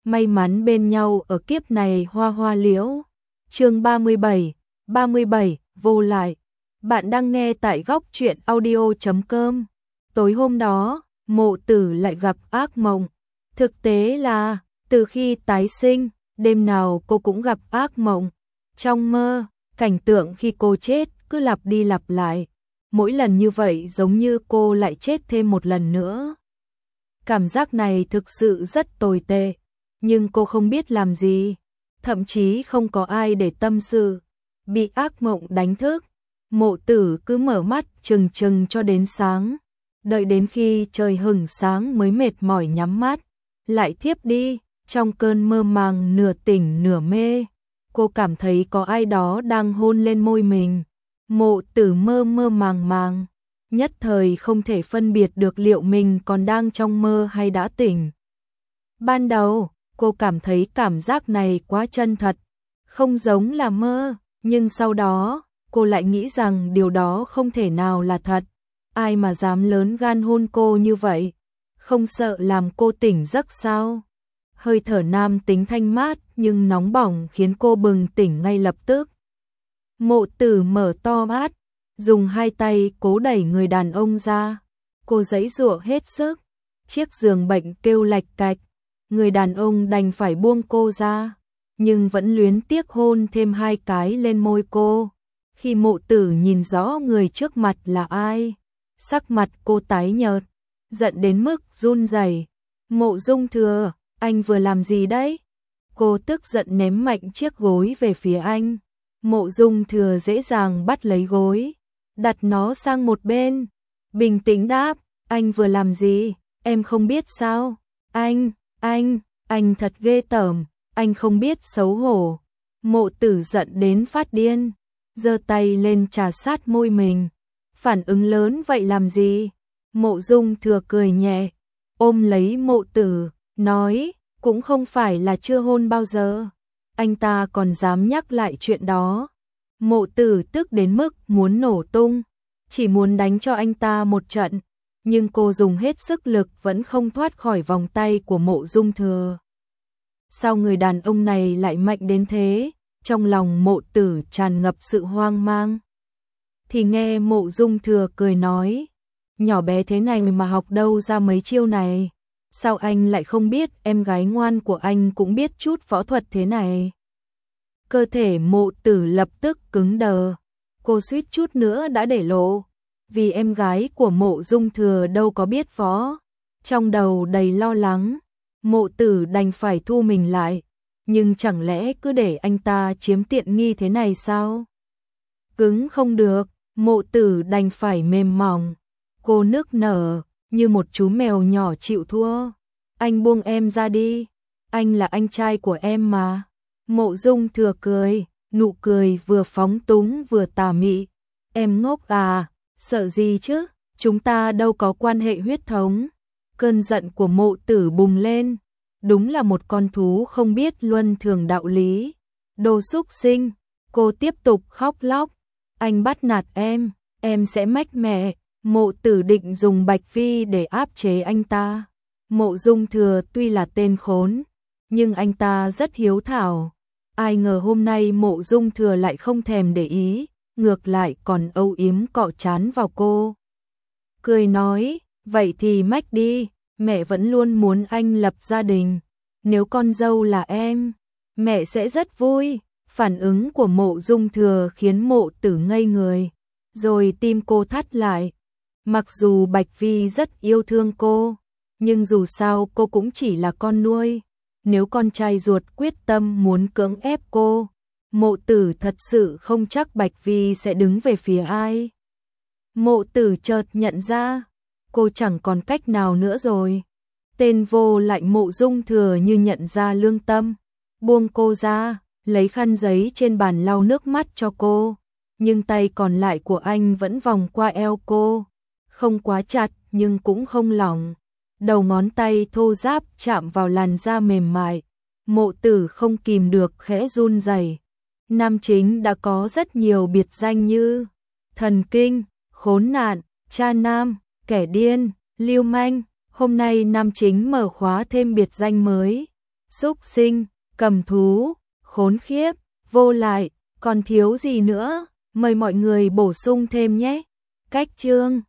may mắn bên nhau ở kiếp này hoa hoa liễu. Chương 37, vô lại. Bạn đang nghe tại góc truyện audio.com. Tối hôm đó, Mộ Tử lại gặp ác mộng. Thực tế là, từ khi tái sinh, đêm nào cô cũng gặp ác mộng. Trong mơ, cảnh tượng khi cô chết cứ lặp đi lặp lại. Mỗi lần như vậy giống như cô lại chết thêm một lần nữa. Cảm giác này thực sự rất tồi tệ, nhưng cô không biết làm gì, thậm chí không có ai để tâm sự. Bị ác mộng đánh thức, Mộ Tử cứ mở mắt chừng chừng cho đến sáng, đợi đến khi trời hửng sáng mới mệt mỏi nhắm mắt, lại thiếp đi. Trong cơn mơ màng nửa tỉnh nửa mê, cô cảm thấy có ai đó đang hôn lên môi mình. Mộ Tử mơ mơ màng, nhất thời không thể phân biệt được liệu mình còn đang trong mơ hay đã tỉnh. Ban đầu, cô cảm thấy cảm giác này quá chân thật, không giống là mơ, nhưng sau đó, cô lại nghĩ rằng điều đó không thể nào là thật. Ai mà dám lớn gan hôn cô như vậy? Không sợ làm cô tỉnh giấc sao? Hơi thở nam tính thanh mát nhưng nóng bỏng khiến cô bừng tỉnh ngay lập tức. Mộ Tử mở to mắt, dùng hai tay cố đẩy người đàn ông ra. Cô giãy giụa hết sức, chiếc giường bệnh kêu lạch cạch. Người đàn ông đành phải buông cô ra, nhưng vẫn luyến tiếc hôn thêm hai cái lên môi cô. Khi Mộ Tử nhìn rõ người trước mặt là ai, sắc mặt cô tái nhợt, giận đến mức run rẩy. Mộ Dung Thừa, anh vừa làm gì đấy? Cô tức giận ném mạnh chiếc gối về phía anh. Mộ Dung Thừa dễ dàng bắt lấy gối, đặt nó sang một bên, bình tĩnh đáp, anh vừa làm gì, em không biết sao? Anh thật ghê tởm, anh không biết xấu hổ. Mộ Tử giận đến phát điên, giơ tay lên chà sát môi mình. Phản ứng lớn vậy làm gì? Mộ Dung Thừa cười nhẹ, ôm lấy Mộ Tử, nói, cũng không phải là chưa hôn bao giờ. Anh ta còn dám nhắc lại chuyện đó. Mộ Tử tức đến mức muốn nổ tung, chỉ muốn đánh cho anh ta một trận, nhưng cô dùng hết sức lực vẫn không thoát khỏi vòng tay của Mộ Dung Thừa. Sao người đàn ông này lại mạnh đến thế? Trong lòng Mộ Tử tràn ngập sự hoang mang. Thì nghe Mộ Dung Thừa cười nói, nhỏ bé thế này mà học đâu ra mấy chiêu này? Sao anh lại không biết em gái ngoan của anh cũng biết chút võ thuật thế này? Cơ thể Mộ Tử lập tức cứng đờ, cô suýt chút nữa đã để lộ, vì em gái của Mộ Dung Thừa đâu có biết võ. Trong đầu đầy lo lắng, Mộ Tử đành phải thu mình lại, nhưng chẳng lẽ cứ để anh ta chiếm tiện nghi thế này sao? Cứng không được, Mộ Tử đành phải mềm mỏng. Cô nức nở, như một chú mèo nhỏ chịu thua. Anh buông em ra đi, anh là anh trai của em mà. Mộ Dung Thừa cười, nụ cười vừa phóng túng vừa tà mị. Em ngốc à, sợ gì chứ, chúng ta đâu có quan hệ huyết thống. Cơn giận của Mộ Tử bùng lên, đúng là một con thú không biết luân thường đạo lý. Đồ xúc sinh, cô tiếp tục khóc lóc. Anh bắt nạt em sẽ mách mẹ. Mộ Tử định dùng Bạch Phi để áp chế anh ta. Mộ Dung Thừa tuy là tên khốn, nhưng anh ta rất hiếu thảo. Ai ngờ hôm nay Mộ Dung Thừa lại không thèm để ý, ngược lại còn âu yếm cọ trán vào cô. Cười nói, vậy thì mách đi, mẹ vẫn luôn muốn anh lập gia đình. Nếu con dâu là em, mẹ sẽ rất vui. Phản ứng của Mộ Dung Thừa khiến Mộ Tử ngây người, rồi tim cô thắt lại. Mặc dù Bạch Vi rất yêu thương cô, nhưng dù sao cô cũng chỉ là con nuôi. Nếu con trai ruột quyết tâm muốn cưỡng ép cô, Mộ Tử thật sự không chắc Bạch Vi sẽ đứng về phía ai. Mộ Tử chợt nhận ra, cô chẳng còn cách nào nữa rồi. Tên vô lại Mộ Dung Thừa như nhận ra lương tâm, buông cô ra, lấy khăn giấy trên bàn lau nước mắt cho cô, nhưng tay còn lại của anh vẫn vòng qua eo cô, không quá chặt nhưng cũng không lỏng. Đầu ngón tay thô ráp chạm vào làn da mềm mại, Mộ Tử không kìm được khẽ run rẩy. Nam chính đã có rất nhiều biệt danh như thần kinh, khốn nạn, cha nam, kẻ điên, lưu manh. Hôm nay nam chính mở khóa thêm biệt danh mới, súc sinh, cầm thú, khốn khiếp, vô lại, còn thiếu gì nữa, mời mọi người bổ sung thêm nhé. Cách chương